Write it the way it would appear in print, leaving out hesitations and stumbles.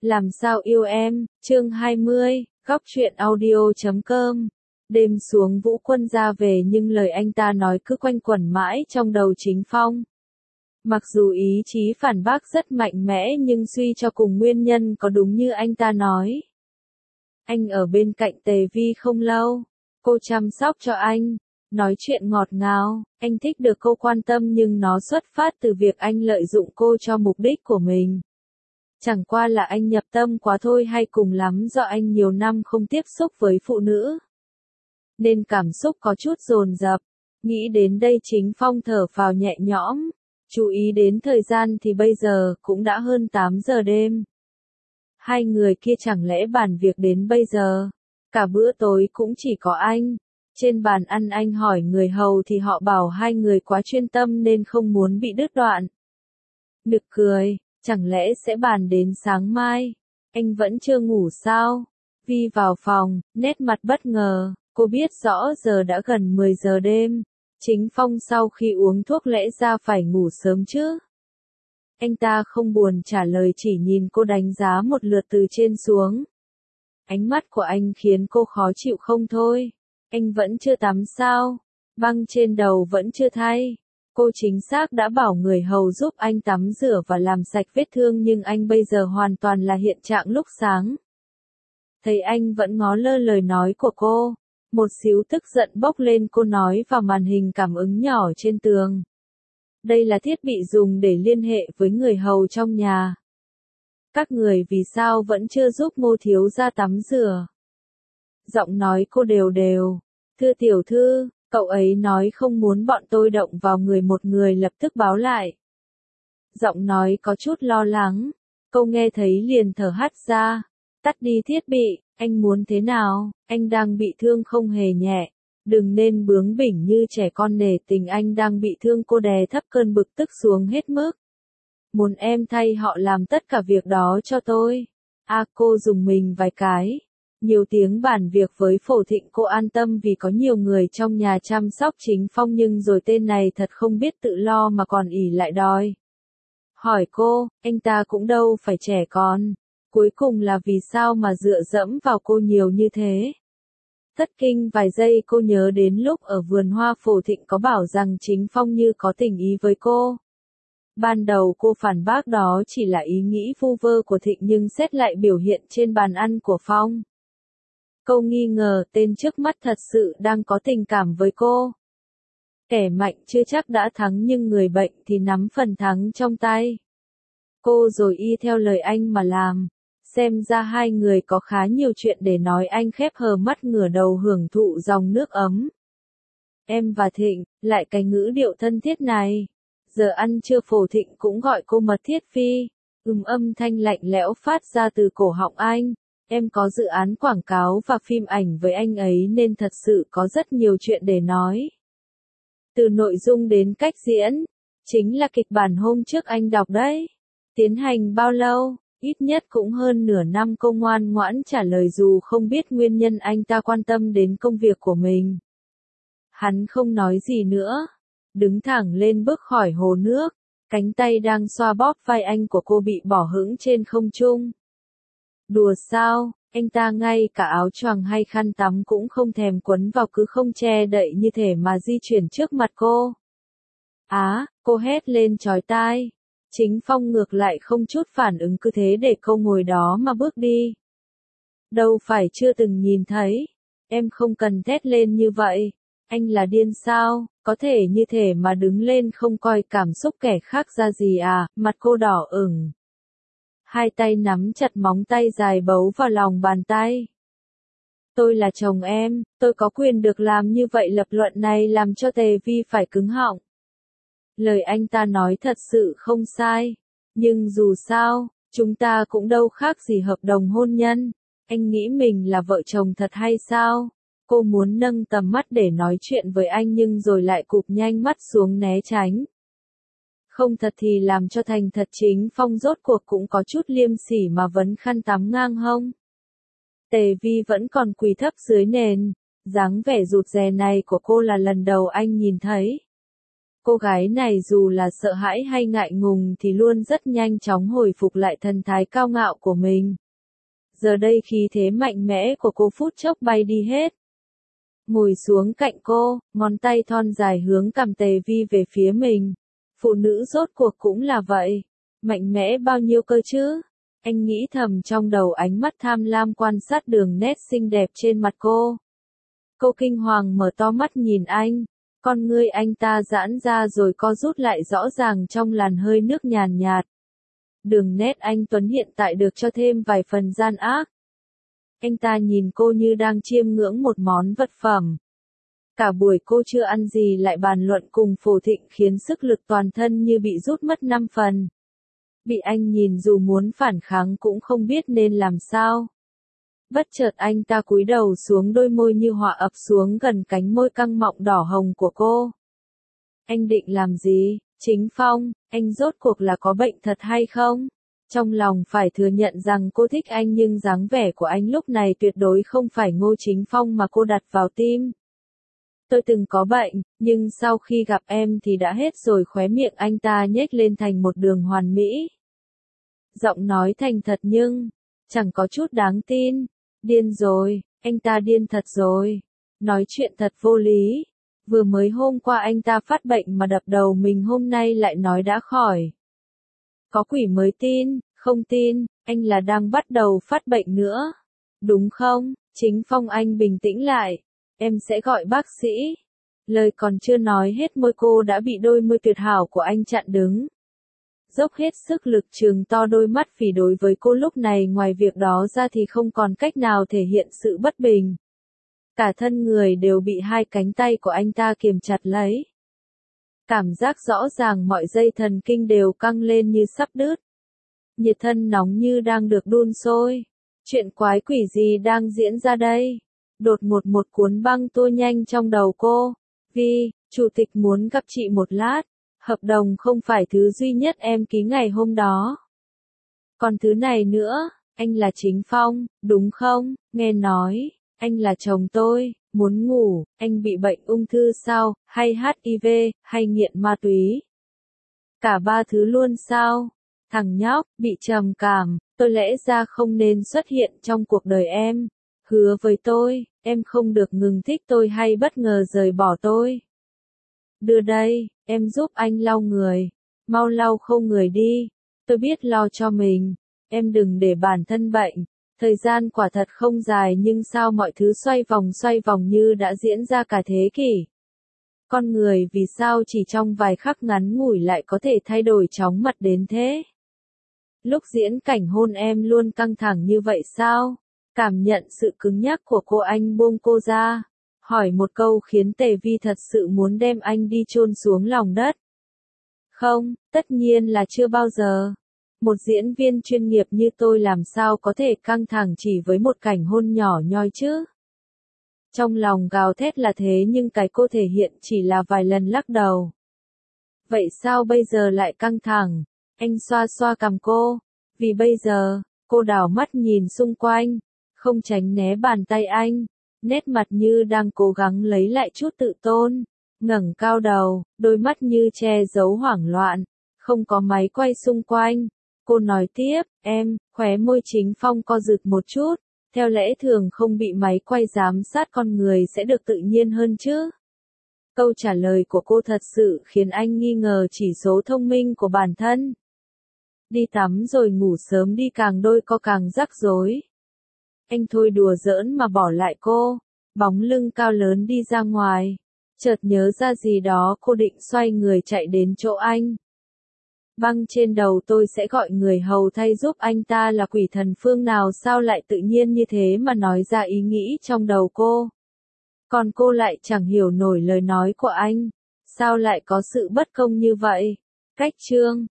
Làm sao yêu em, chương 20, góc truyện audio.com. Đêm xuống Vũ Quân ra về nhưng lời anh ta nói cứ quanh quẩn mãi trong đầu Chính Phong. Mặc dù ý chí phản bác rất mạnh mẽ nhưng suy cho cùng nguyên nhân có đúng như anh ta nói. Anh ở bên cạnh Tề Vi không lâu, cô chăm sóc cho anh, nói chuyện ngọt ngào, anh thích được cô quan tâm nhưng nó xuất phát từ việc anh lợi dụng cô cho mục đích của mình. Chẳng qua là anh nhập tâm quá thôi hay cùng lắm do anh nhiều năm không tiếp xúc với phụ nữ. Nên cảm xúc có chút dồn dập. Nghĩ đến đây Chính Phong thở phào nhẹ nhõm. Chú ý đến thời gian thì bây giờ cũng đã hơn 8 giờ đêm. Hai người kia chẳng lẽ bàn việc đến bây giờ. Cả bữa tối cũng chỉ có anh. Trên bàn ăn anh hỏi người hầu thì họ bảo hai người quá chuyên tâm nên không muốn bị đứt đoạn. Nực cười. Chẳng lẽ sẽ bàn đến sáng mai? Anh vẫn chưa ngủ sao? Vi vào phòng, nét mặt bất ngờ, cô biết rõ giờ đã gần 10 giờ đêm. Chính Phong sau khi uống thuốc lẽ ra phải ngủ sớm chứ? Anh ta không buồn trả lời chỉ nhìn cô đánh giá một lượt từ trên xuống. Ánh mắt của anh khiến cô khó chịu không thôi. Anh vẫn chưa tắm sao? Băng trên đầu vẫn chưa thay. Cô chính xác đã bảo người hầu giúp anh tắm rửa và làm sạch vết thương nhưng anh bây giờ hoàn toàn là hiện trạng lúc sáng. Thấy anh vẫn ngó lơ lời nói của cô. Một xíu tức giận bốc lên cô nói vào màn hình cảm ứng nhỏ trên tường. Đây là thiết bị dùng để liên hệ với người hầu trong nhà. Các người vì sao vẫn chưa giúp Ngô thiếu gia tắm rửa? Giọng nói cô đều đều. Thưa tiểu thư. Cậu ấy nói không muốn bọn tôi động vào người một người lập tức báo lại. Giọng nói có chút lo lắng. Cô nghe thấy liền thở hắt ra. Tắt đi thiết bị, anh muốn thế nào, anh đang bị thương không hề nhẹ. Đừng nên bướng bỉnh như trẻ con nể tình anh đang bị thương cô đè thấp cơn bực tức xuống hết mức. Muốn em thay họ làm tất cả việc đó cho tôi. Cô dùng mình vài cái. Nhiều tiếng bàn việc với Phổ Thịnh cô an tâm vì có nhiều người trong nhà chăm sóc Chính Phong nhưng rồi tên này thật không biết tự lo mà còn ỷ lại đòi. Hỏi cô, anh ta cũng đâu phải trẻ con. Cuối cùng là vì sao mà dựa dẫm vào cô nhiều như thế. Thất kinh vài giây cô nhớ đến lúc ở vườn hoa Phổ Thịnh có bảo rằng Chính Phong như có tình ý với cô. Ban đầu cô phản bác đó chỉ là ý nghĩ vu vơ của Thịnh nhưng xét lại biểu hiện trên bàn ăn của Phong. Cô nghi ngờ tên trước mắt thật sự đang có tình cảm với cô. Kẻ mạnh chưa chắc đã thắng nhưng người bệnh thì nắm phần thắng trong tay. Cô rồi y theo lời anh mà làm. Xem ra hai người có khá nhiều chuyện để nói anh khép hờ mắt ngửa đầu hưởng thụ dòng nước ấm. Em và Thịnh, lại cái ngữ điệu thân thiết này. Giờ ăn trưa Phổ Thịnh cũng gọi cô mật thiết phi. Âm thanh lạnh lẽo phát ra từ cổ họng anh. Em có dự án quảng cáo và phim ảnh với anh ấy nên thật sự có rất nhiều chuyện để nói. Từ nội dung đến cách diễn, chính là kịch bản hôm trước anh đọc đấy. Tiến hành bao lâu? Ít nhất cũng hơn nửa năm cô ngoan ngoãn trả lời dù không biết nguyên nhân anh ta quan tâm đến công việc của mình. Hắn không nói gì nữa. Đứng thẳng lên bước khỏi hồ nước. Cánh tay đang xoa bóp vai anh của cô bị bỏ hững trên không trung. Đùa sao, anh ta ngay cả áo choàng hay khăn tắm cũng không thèm quấn vào cứ không che đậy như thể mà di chuyển trước mặt cô. Cô hét lên chói tai. Chính Phong ngược lại không chút phản ứng cứ thế để cô ngồi đó mà bước đi. Đâu phải chưa từng nhìn thấy. Em không cần thét lên như vậy. Anh là điên sao, có thể như thể mà đứng lên không coi cảm xúc kẻ khác ra gì à, mặt cô đỏ ửng. Hai tay nắm chặt móng tay dài bấu vào lòng bàn tay. Tôi là chồng em, tôi có quyền được làm như vậy. Lập luận này làm cho Tề Vi phải cứng họng. Lời anh ta nói thật sự không sai. Nhưng dù sao, chúng ta cũng đâu khác gì hợp đồng hôn nhân. Anh nghĩ mình là vợ chồng thật hay sao? Cô muốn nâng tầm mắt để nói chuyện với anh nhưng rồi lại cụp nhanh mắt xuống né tránh. Không thật thì làm cho thành thật. Chính Phong rốt cuộc cũng có chút liêm sỉ mà vấn khăn tắm ngang hông. Tề Vi vẫn còn quỳ thấp dưới nền. Dáng vẻ rụt rè này của cô là lần đầu anh nhìn thấy. Cô gái này dù là sợ hãi hay ngại ngùng thì luôn rất nhanh chóng hồi phục lại thần thái cao ngạo của mình. Giờ đây khí thế mạnh mẽ của cô phút chốc bay đi hết. Ngồi xuống cạnh cô, ngón tay thon dài hướng cằm Tề Vi về phía mình. Phụ nữ rốt cuộc cũng là vậy. Mạnh mẽ bao nhiêu cơ chứ? Anh nghĩ thầm trong đầu, ánh mắt tham lam quan sát đường nét xinh đẹp trên mặt cô. Cô kinh hoàng mở to mắt nhìn anh. Con ngươi anh ta giãn ra rồi co rút lại rõ ràng trong làn hơi nước nhàn nhạt. Đường nét anh tuấn hiện tại được cho thêm vài phần gian ác. Anh ta nhìn cô như đang chiêm ngưỡng một món vật phẩm. Cả buổi cô chưa ăn gì lại bàn luận cùng Phổ Thịnh khiến sức lực toàn thân như bị rút mất 5 phần. Bị anh nhìn dù muốn phản kháng cũng không biết nên làm sao. Bất chợt anh ta cúi đầu xuống, đôi môi như họa ập xuống gần cánh môi căng mọng đỏ hồng của cô. Anh định làm gì, Chính Phong, anh rốt cuộc là có bệnh thật hay không? Trong lòng phải thừa nhận rằng cô thích anh nhưng dáng vẻ của anh lúc này tuyệt đối không phải Ngô Chính Phong mà cô đặt vào tim. Tôi từng có bệnh, nhưng sau khi gặp em thì đã hết rồi. Khóe miệng anh ta nhếch lên thành một đường hoàn mỹ. Giọng nói thành thật nhưng chẳng có chút đáng tin. Điên rồi, anh ta điên thật rồi. Nói chuyện thật vô lý. Vừa mới hôm qua anh ta phát bệnh mà đập đầu mình, hôm nay lại nói đã khỏi. Có quỷ mới tin, không tin, anh là đang bắt đầu phát bệnh nữa. Đúng không, Chính Phong? Anh bình tĩnh lại. Em sẽ gọi bác sĩ. Lời còn chưa nói hết, môi cô đã bị đôi môi tuyệt hảo của anh chặn đứng. Dốc hết sức lực trừng to đôi mắt phỉ đối với cô lúc này, ngoài việc đó ra thì không còn cách nào thể hiện sự bất bình. Cả thân người đều bị hai cánh tay của anh ta kiềm chặt lấy. Cảm giác rõ ràng mọi dây thần kinh đều căng lên như sắp đứt. Nhiệt thân nóng như đang được đun sôi. Chuyện quái quỷ gì đang diễn ra đây? Đột ngột một cuốn băng tua nhanh trong đầu cô. Vi, chủ tịch muốn gặp chị một lát. Hợp đồng không phải thứ duy nhất em ký ngày hôm đó. Còn thứ này nữa, anh là Chính Phong, đúng không? Nghe nói, anh là chồng tôi, muốn ngủ, anh bị bệnh ung thư sao, hay HIV, hay nghiện ma túy? Cả ba thứ luôn sao? Thằng nhóc, bị trầm cảm, tôi lẽ ra không nên xuất hiện trong cuộc đời em. Hứa với tôi, em không được ngừng thích tôi hay bất ngờ rời bỏ tôi. Đưa đây, em giúp anh lau người. Mau lau khô người đi. Tôi biết lo cho mình. Em đừng để bản thân bệnh. Thời gian quả thật không dài nhưng sao mọi thứ xoay vòng như đã diễn ra cả thế kỷ. Con người vì sao chỉ trong vài khắc ngắn ngủi lại có thể thay đổi chóng mặt đến thế? Lúc diễn cảnh hôn em luôn căng thẳng như vậy sao? Cảm nhận sự cứng nhắc của cô, anh buông cô ra. Hỏi một câu khiến Tề Vi thật sự muốn đem anh đi chôn xuống lòng đất. Không, tất nhiên là chưa bao giờ. Một diễn viên chuyên nghiệp như tôi làm sao có thể căng thẳng chỉ với một cảnh hôn nhỏ nhoi chứ? Trong lòng gào thét là thế nhưng cái cô thể hiện chỉ là vài lần lắc đầu. Vậy sao bây giờ lại căng thẳng? Anh xoa xoa cằm cô. Vì bây giờ, cô đảo mắt nhìn xung quanh, không tránh né bàn tay anh. Nét mặt như đang cố gắng lấy lại chút tự tôn, ngẩng cao đầu, đôi mắt như che giấu hoảng loạn, không có máy quay xung quanh. Cô nói tiếp, em, khóe môi Chính Phong co giật một chút, theo lẽ thường không bị máy quay giám sát con người sẽ được tự nhiên hơn chứ. Câu trả lời của cô thật sự khiến anh nghi ngờ chỉ số thông minh của bản thân. Đi tắm rồi ngủ sớm đi, càng đôi co càng rắc rối. Anh thôi đùa giỡn mà bỏ lại cô, bóng lưng cao lớn đi ra ngoài. Chợt nhớ ra gì đó, cô định xoay người chạy đến chỗ anh. Băng trên đầu tôi sẽ gọi người hầu thay giúp anh. Ta là quỷ thần phương nào sao lại tự nhiên như thế mà nói ra ý nghĩ trong đầu cô. Còn cô lại chẳng hiểu nổi lời nói của anh. Sao lại có sự bất công như vậy? Cách chương